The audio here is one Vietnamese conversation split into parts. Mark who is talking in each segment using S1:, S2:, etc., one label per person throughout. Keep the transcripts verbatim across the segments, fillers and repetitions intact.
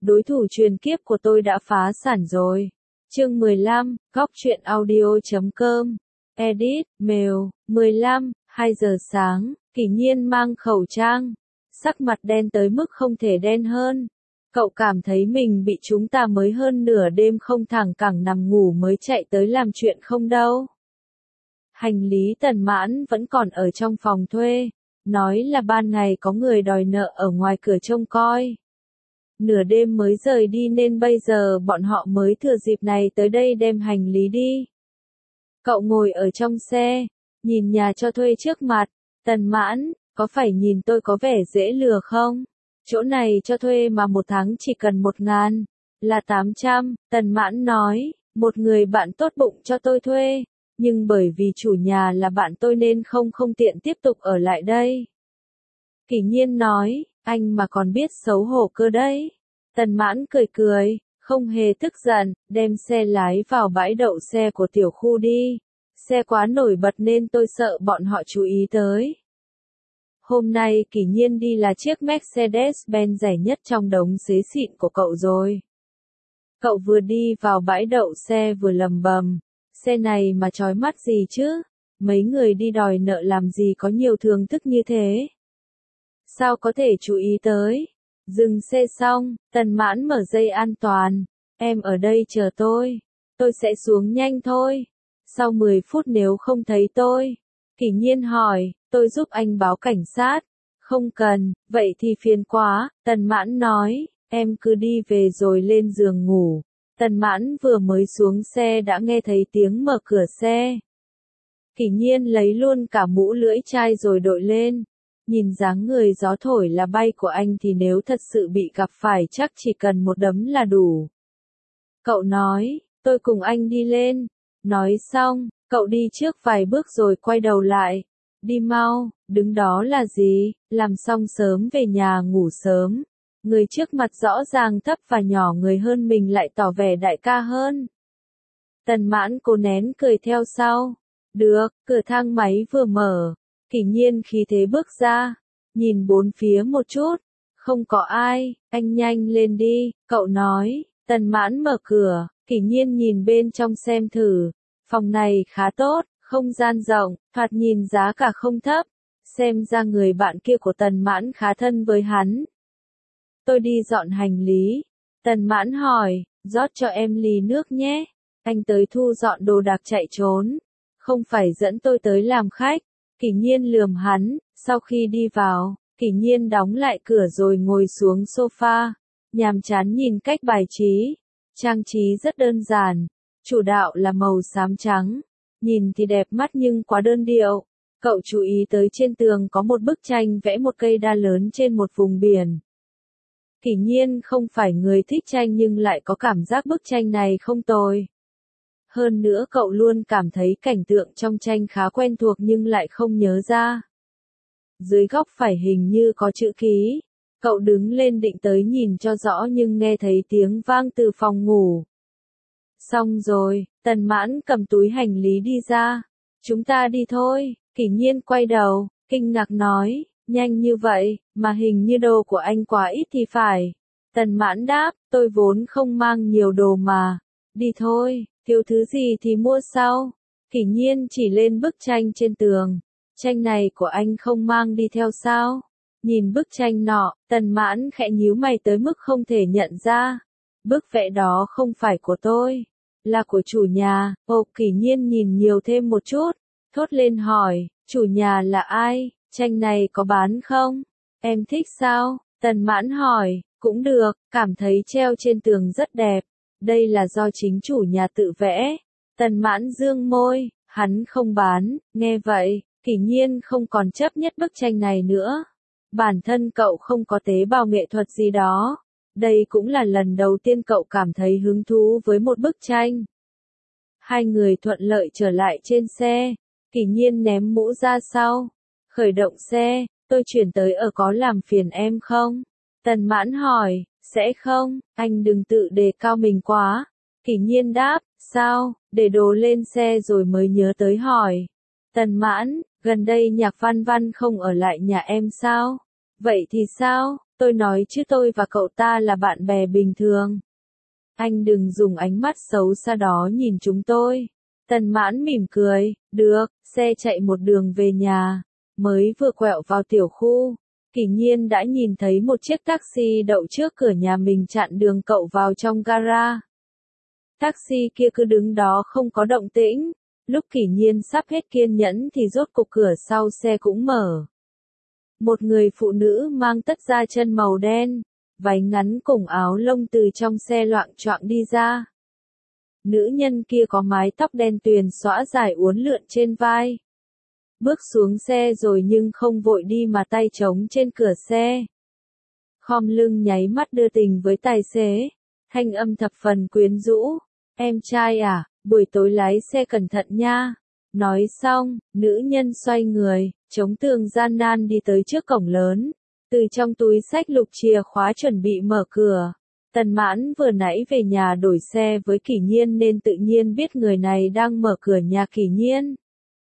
S1: đối thủ truyền kiếp của tôi đã phá sản rồi. Chương mười lăm, góc truyện audio chấm com. Edit, mail, mười lăm, hai giờ sáng, Kỷ Nhiên mang khẩu trang, sắc mặt đen tới mức không thể đen hơn. Cậu cảm thấy mình bị chúng ta mới hơn nửa đêm không thẳng cẳng nằm ngủ mới chạy tới làm chuyện không đâu. Hành lý Tần Mãn vẫn còn ở trong phòng thuê, nói là ban ngày có người đòi nợ ở ngoài cửa trông coi. Nửa đêm mới rời đi nên bây giờ bọn họ mới thừa dịp này tới đây đem hành lý đi. Cậu ngồi ở trong xe, nhìn nhà cho thuê trước mặt, Tần Mãn, có phải nhìn tôi có vẻ dễ lừa không? Chỗ này cho thuê mà một tháng chỉ cần một ngàn, là tám trăm, Tần Mãn nói, một người bạn tốt bụng cho tôi thuê, nhưng bởi vì chủ nhà là bạn tôi nên không không tiện tiếp tục ở lại đây. Kỷ Nhiên nói, anh mà còn biết xấu hổ cơ đấy. Tần Mãn cười cười, không hề tức giận, đem xe lái vào bãi đậu xe của tiểu khu đi. Xe quá nổi bật nên tôi sợ bọn họ chú ý tới. Hôm nay Kỷ Nhiên đi là chiếc Mercedes-Benz rẻ nhất trong đống xế xịn của cậu rồi. Cậu vừa đi vào bãi đậu xe vừa lầm bầm, xe này mà chói mắt gì chứ, mấy người đi đòi nợ làm gì có nhiều thưởng thức như thế. Sao có thể chú ý tới? Dừng xe xong, Tần Mãn mở dây an toàn, em ở đây chờ tôi, tôi sẽ xuống nhanh thôi. Sau mười phút nếu không thấy tôi, Kỷ Nhiên hỏi, tôi giúp anh báo cảnh sát. Không cần, vậy thì phiền quá, Tần Mãn nói, em cứ đi về rồi lên giường ngủ. Tần Mãn vừa mới xuống xe đã nghe thấy tiếng mở cửa xe. Kỷ Nhiên lấy luôn cả mũ lưỡi chai rồi đội lên. Nhìn dáng người gió thổi là bay của anh thì nếu thật sự bị gặp phải chắc chỉ cần một đấm là đủ. Cậu nói, tôi cùng anh đi lên. Nói xong, cậu đi trước vài bước rồi quay đầu lại. Đi mau, đứng đó là gì, làm xong sớm về nhà ngủ sớm. Người trước mặt rõ ràng thấp và nhỏ người hơn mình lại tỏ vẻ đại ca hơn. Tần Mãn cố nén cười theo sau. Được, cửa thang máy vừa mở. Kỷ Nhiên khí thế bước ra, nhìn bốn phía một chút, không có ai, anh nhanh lên đi, cậu nói. Tần Mãn mở cửa, Kỷ Nhiên nhìn bên trong xem thử, phòng này khá tốt, không gian rộng, thoạt nhìn giá cả không thấp, xem ra người bạn kia của Tần Mãn khá thân với hắn. Tôi đi dọn hành lý, Tần Mãn hỏi, rót cho em ly nước nhé, anh tới thu dọn đồ đạc chạy trốn, không phải dẫn tôi tới làm khách. Kỷ Nhiên lườm hắn, sau khi đi vào, Kỷ Nhiên đóng lại cửa rồi ngồi xuống sofa, nhàm chán nhìn cách bài trí, trang trí rất đơn giản, chủ đạo là màu xám trắng, nhìn thì đẹp mắt nhưng quá đơn điệu. Cậu chú ý tới trên tường có một bức tranh vẽ một cây đa lớn trên một vùng biển. Kỷ Nhiên không phải người thích tranh nhưng lại có cảm giác bức tranh này không tồi. Hơn nữa cậu luôn cảm thấy cảnh tượng trong tranh khá quen thuộc nhưng lại không nhớ ra. Dưới góc phải hình như có chữ ký. Cậu đứng lên định tới nhìn cho rõ nhưng nghe thấy tiếng vang từ phòng ngủ. Xong rồi, Tần Mãn cầm túi hành lý đi ra. Chúng ta đi thôi, Kỷ Nhiên quay đầu, kinh ngạc nói, nhanh như vậy, mà hình như đồ của anh quá ít thì phải. Tần Mãn đáp, tôi vốn không mang nhiều đồ mà. Đi thôi. Thiếu thứ gì thì mua sau. Kỷ Nhiên chỉ lên bức tranh trên tường. Tranh này của anh không mang đi theo sao? Nhìn bức tranh nọ, Tần Mãn khẽ nhíu mày tới mức không thể nhận ra. Bức vẽ đó không phải của tôi, là của chủ nhà. Ồ, Kỷ Nhiên nhìn nhiều thêm một chút, thốt lên hỏi, chủ nhà là ai? Tranh này có bán không? Em thích sao? Tần Mãn hỏi, cũng được, cảm thấy treo trên tường rất đẹp. Đây là do chính chủ nhà tự vẽ. Tần Mãn dương môi, hắn không bán. Nghe vậy, Kỷ Nhiên không còn chấp nhất bức tranh này nữa. Bản thân cậu không có tế bào nghệ thuật gì đó. Đây cũng là lần đầu tiên cậu cảm thấy hứng thú với một bức tranh. Hai người thuận lợi trở lại trên xe. Kỷ Nhiên ném mũ ra sau. Khởi động xe, tôi chuyển tới ở có làm phiền em không? Tần Mãn hỏi. Sẽ không, anh đừng tự đề cao mình quá. Kỷ Nhiên đáp, sao, để đồ lên xe rồi mới nhớ tới hỏi. Tần Mãn, gần đây Nhạc Văn Văn không ở lại nhà em sao? Vậy thì sao, Tôi nói chứ tôi và cậu ta là bạn bè bình thường. Anh đừng dùng ánh mắt xấu xa đó nhìn chúng tôi. Tần Mãn mỉm cười, được, xe chạy một đường về nhà. Mới vừa quẹo vào tiểu khu, Kỷ Nhiên đã nhìn thấy một chiếc taxi đậu trước cửa nhà mình chặn đường cậu vào trong gara. Taxi kia cứ đứng đó không có động tĩnh. Lúc Kỷ Nhiên sắp hết kiên nhẫn thì rốt cục cửa sau xe cũng mở. Một người phụ nữ mang tất da chân màu đen, váy ngắn cùng áo lông từ trong xe loạng choạng đi ra. Nữ nhân kia có mái tóc đen tuyền xõa dài uốn lượn trên vai. Bước xuống xe rồi nhưng không vội đi mà tay trống trên cửa xe. Khom lưng nháy mắt đưa tình với tài xế. Thanh âm thập phần quyến rũ. Em trai à, buổi tối lái xe cẩn thận nha. Nói xong, nữ nhân xoay người, chống tường gian nan đi tới trước cổng lớn. Từ trong túi xách lục chìa khóa chuẩn bị mở cửa. Tần Mãn vừa nãy về nhà đổi xe với Kỷ Nhiên nên tự nhiên biết người này đang mở cửa nhà Kỷ Nhiên.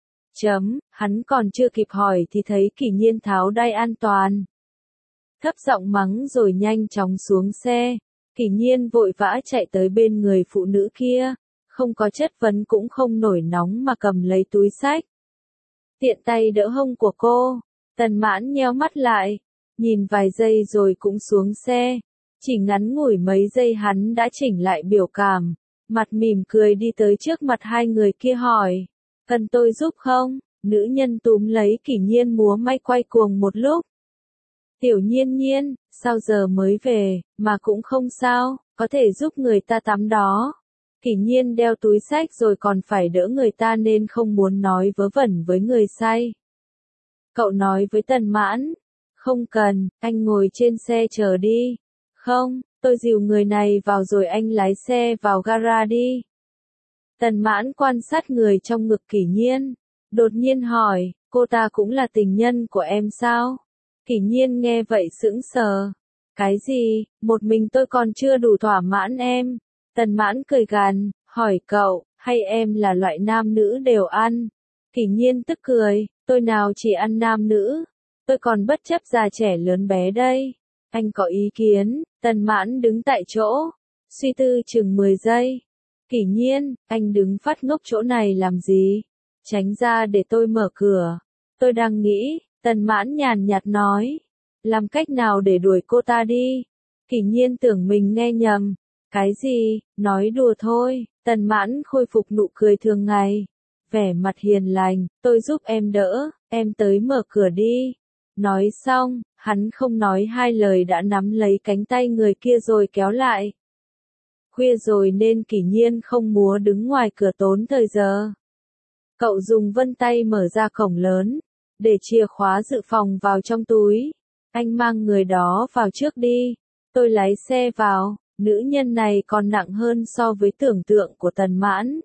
S1: Chấm, hắn còn chưa kịp hỏi thì thấy Kỷ Nhiên tháo đai an toàn. Thấp giọng mắng rồi nhanh chóng xuống xe. Kỷ Nhiên vội vã chạy tới bên người phụ nữ kia. Không có chất vấn cũng không nổi nóng mà cầm lấy túi xách. Tiện tay đỡ hông của cô. Tần Mãn nheo mắt lại. Nhìn vài giây rồi cũng xuống xe. Chỉ ngắn ngủi mấy giây hắn đã chỉnh lại biểu cảm. Mặt mỉm cười đi tới trước mặt hai người kia hỏi. Cần tôi giúp không? Nữ nhân túm lấy Kỷ Nhiên múa may quay cuồng một lúc. Tiểu Nhiên Nhiên, sao giờ mới về, mà cũng không sao, có thể giúp người ta tắm đó. Kỷ Nhiên đeo túi xách rồi còn phải đỡ người ta nên không muốn nói vớ vẩn với người say. Cậu nói với Tần Mãn. Không cần, anh ngồi trên xe chờ đi. Không, tôi dìu người này vào rồi anh lái xe vào gara đi. Tần Mãn quan sát người trong ngực Kỷ Nhiên. Đột nhiên hỏi, cô ta cũng là tình nhân của em sao? Kỷ Nhiên nghe vậy sững sờ. Cái gì, một mình tôi còn chưa đủ thỏa mãn em. Tần Mãn cười gằn, hỏi cậu, hay em là loại nam nữ đều ăn? Kỷ Nhiên tức cười, tôi nào chỉ ăn nam nữ. Tôi còn bất chấp già trẻ lớn bé đây. Anh có ý kiến? Tần Mãn đứng tại chỗ. Suy tư chừng mười giây. Kỷ Nhiên, anh đứng phát ngốc chỗ này làm gì? Tránh ra để tôi mở cửa. Tôi đang nghĩ, Tần Mãn nhàn nhạt nói. Làm cách nào để đuổi cô ta đi? Kỷ Nhiên tưởng mình nghe nhầm. Cái gì, nói đùa thôi. Tần Mãn khôi phục nụ cười thường ngày. Vẻ mặt hiền lành, tôi giúp em đỡ, em tới mở cửa đi. Nói xong, hắn không nói hai lời đã nắm lấy cánh tay người kia rồi kéo lại. Khuya rồi nên Kỷ Nhiên không múa đứng ngoài cửa tốn thời giờ. Cậu dùng vân tay mở ra cổng lớn, để chìa khóa dự phòng vào trong túi. Anh mang người đó vào trước đi. Tôi lái xe vào, nữ nhân này còn nặng hơn so với tưởng tượng của Tần Mãn.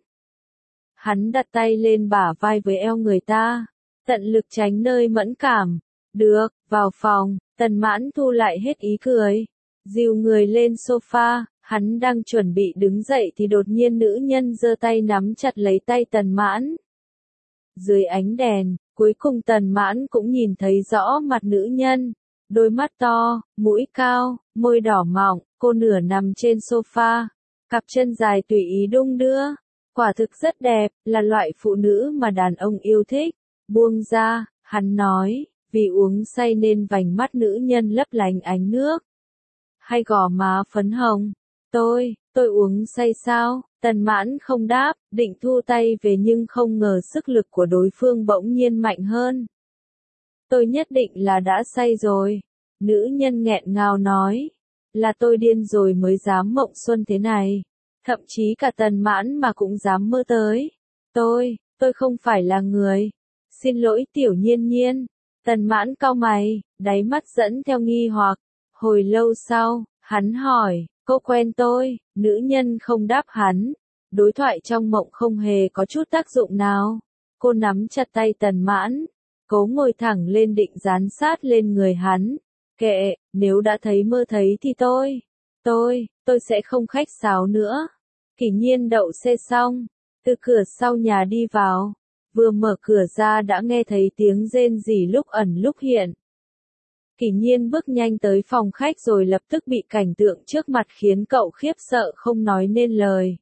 S1: Hắn đặt tay lên bả vai với eo người ta, tận lực tránh nơi mẫn cảm. Được, vào phòng, Tần Mãn thu lại hết ý cười. Dìu người lên sofa, hắn đang chuẩn bị đứng dậy thì đột nhiên nữ nhân giơ tay nắm chặt lấy tay Tần Mãn. Dưới ánh đèn, cuối cùng Tần Mãn cũng nhìn thấy rõ mặt nữ nhân. Đôi mắt to, mũi cao, môi đỏ mọng, cô nửa nằm trên sofa. Cặp chân dài tùy ý đung đưa. Quả thực rất đẹp, là loại phụ nữ mà đàn ông yêu thích. Buông ra, hắn nói, vì uống say nên vành mắt nữ nhân lấp lánh ánh nước. Hay gò má phấn hồng. Tôi, tôi uống say sao? Tần Mãn không đáp, định thu tay về nhưng không ngờ sức lực của đối phương bỗng nhiên mạnh hơn. Tôi nhất định là đã say rồi. Nữ nhân nghẹn ngào nói. Là tôi điên rồi mới dám mộng xuân thế này. Thậm chí cả Tần Mãn mà cũng dám mơ tới. Tôi, tôi không phải là người. Xin lỗi Tiểu Nhiên Nhiên. Tần Mãn cau mày, đáy mắt dẫn theo nghi hoặc. Hồi lâu sau, hắn hỏi, cô quen tôi? Nữ nhân không đáp hắn. Đối thoại trong mộng không hề có chút tác dụng nào. Cô nắm chặt tay Tần Mãn. Cố ngồi thẳng lên định dán sát lên người hắn. Kệ, nếu đã thấy mơ thấy thì tôi. Tôi, tôi sẽ không khách sáo nữa. Kỷ Nhiên đậu xe xong. Từ cửa sau nhà đi vào. Vừa mở cửa ra đã nghe thấy tiếng rên rỉ lúc ẩn lúc hiện. Kỷ Nhiên bước nhanh tới phòng khách rồi lập tức bị cảnh tượng trước mặt khiến cậu khiếp sợ không nói nên lời.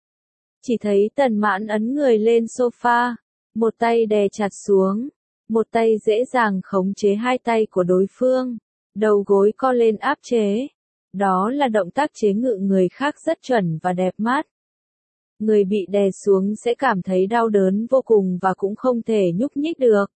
S1: Chỉ thấy Tần Mãn ấn người lên sofa, một tay đè chặt xuống, một tay dễ dàng khống chế hai tay của đối phương, đầu gối co lên áp chế. Đó là động tác chế ngự người khác rất chuẩn và đẹp mắt. Người bị đè xuống sẽ cảm thấy đau đớn vô cùng và cũng không thể nhúc nhích được.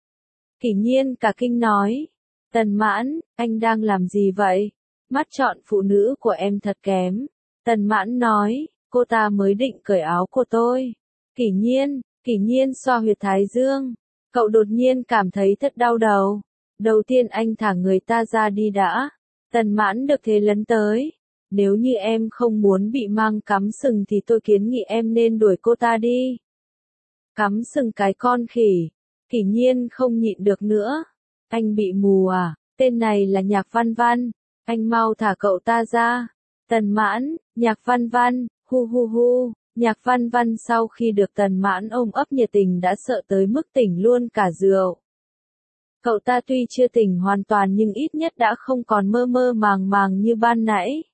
S1: Kỷ Nhiên cả kinh nói, Tần Mãn, anh đang làm gì vậy? Mắt chọn phụ nữ của em thật kém. Tần Mãn nói, cô ta mới định cởi áo của tôi. Kỷ Nhiên, Kỷ Nhiên xoa huyệt thái dương. Cậu đột nhiên cảm thấy thật đau đầu. Đầu tiên anh thả người ta ra đi đã. Tần Mãn được thế lấn tới. Nếu như em không muốn bị mang cắm sừng thì tôi kiến nghị em nên đuổi cô ta đi. Cắm sừng cái con khỉ. Kỷ Nhiên không nhịn được nữa. Anh bị mù à? Tên này là Nhạc Văn Văn. Anh mau thả cậu ta ra. Tần Mãn, Nhạc Văn Văn, hu hu hu. Nhạc Văn Văn sau khi được Tần Mãn ôm ấp nhiệt tình đã sợ tới mức tỉnh luôn cả rượu. Cậu ta tuy chưa tỉnh hoàn toàn nhưng ít nhất đã không còn mơ mơ màng màng như ban nãy.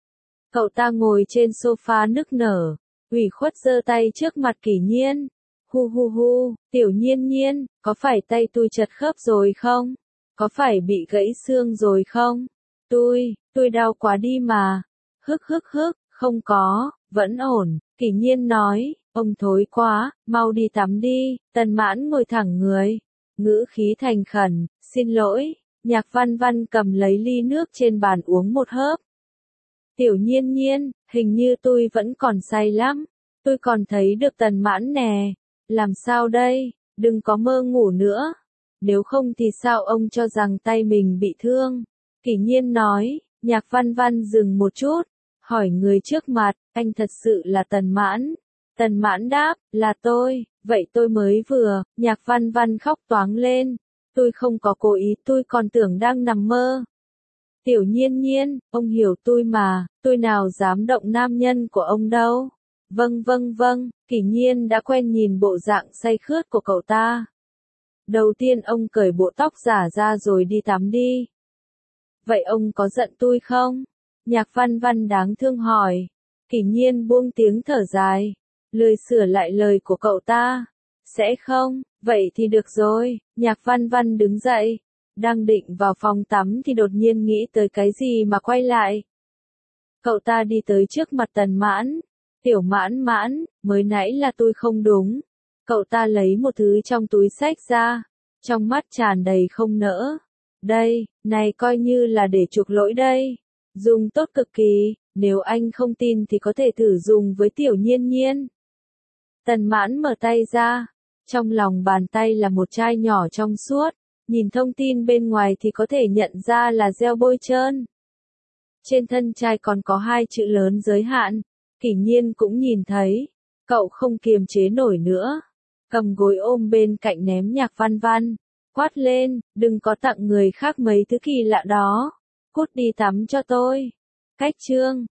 S1: Cậu ta ngồi trên sofa nức nở, ủy khuất giơ tay trước mặt Kỷ Nhiên. Hu hu hu, Tiểu Nhiên Nhiên, có phải tay tôi chật khớp rồi không? Có phải bị gãy xương rồi không? Tôi, tôi đau quá đi mà. Hức hức hức, không có, vẫn ổn. Kỷ Nhiên nói, ông thối quá, mau đi tắm đi. Tần Mãn ngồi thẳng người, ngữ khí thành khẩn, xin lỗi. Nhạc Văn Văn cầm lấy ly nước trên bàn uống một hớp. Tiểu Nhiên Nhiên, hình như tôi vẫn còn say lắm. Tôi còn thấy được Tần Mãn nè. Làm sao đây? Đừng có mơ ngủ nữa. Nếu không thì sao ông cho rằng tay mình bị thương? Kỷ Nhiên nói. Nhạc Văn Văn dừng một chút, hỏi người trước mặt, anh thật sự là Tần Mãn? Tần Mãn đáp, là tôi, vậy tôi mới vừa. Nhạc Văn Văn khóc toáng lên. Tôi không có cố ý, tôi còn tưởng đang nằm mơ. Tiểu Nhiên Nhiên, ông hiểu tôi mà, tôi nào dám động nam nhân của ông đâu. Vâng vâng vâng, Kỷ Nhiên đã quen nhìn bộ dạng say khướt của cậu ta. Đầu tiên ông cởi bộ tóc giả ra rồi đi tắm đi. Vậy ông có giận tôi không? Nhạc Văn Văn đáng thương hỏi. Kỷ Nhiên buông tiếng thở dài, lười sửa lại lời của cậu ta. Sẽ không, vậy thì được rồi. Nhạc Văn Văn đứng dậy, đang định vào phòng tắm thì đột nhiên nghĩ tới cái gì mà quay lại. Cậu ta đi tới trước mặt Tần Mãn. Tiểu Mãn Mãn, mới nãy là tôi không đúng. Cậu ta lấy một thứ trong túi xách ra, trong mắt tràn đầy không nỡ. Đây, này coi như là để chuộc lỗi đây. Dùng tốt cực kỳ, nếu anh không tin thì có thể thử dùng với Tiểu Nhiên Nhiên. Tần Mãn mở tay ra, trong lòng bàn tay là một chai nhỏ trong suốt, nhìn thông tin bên ngoài thì có thể nhận ra là gel bôi trơn. Trên thân chai còn có hai chữ lớn giới hạn. Kỷ Nhiên cũng nhìn thấy, cậu không kiềm chế nổi nữa, cầm gối ôm bên cạnh ném Nhạc Văn Văn, quát lên, đừng có tặng người khác mấy thứ kỳ lạ đó, cút đi tắm cho tôi. Cách chương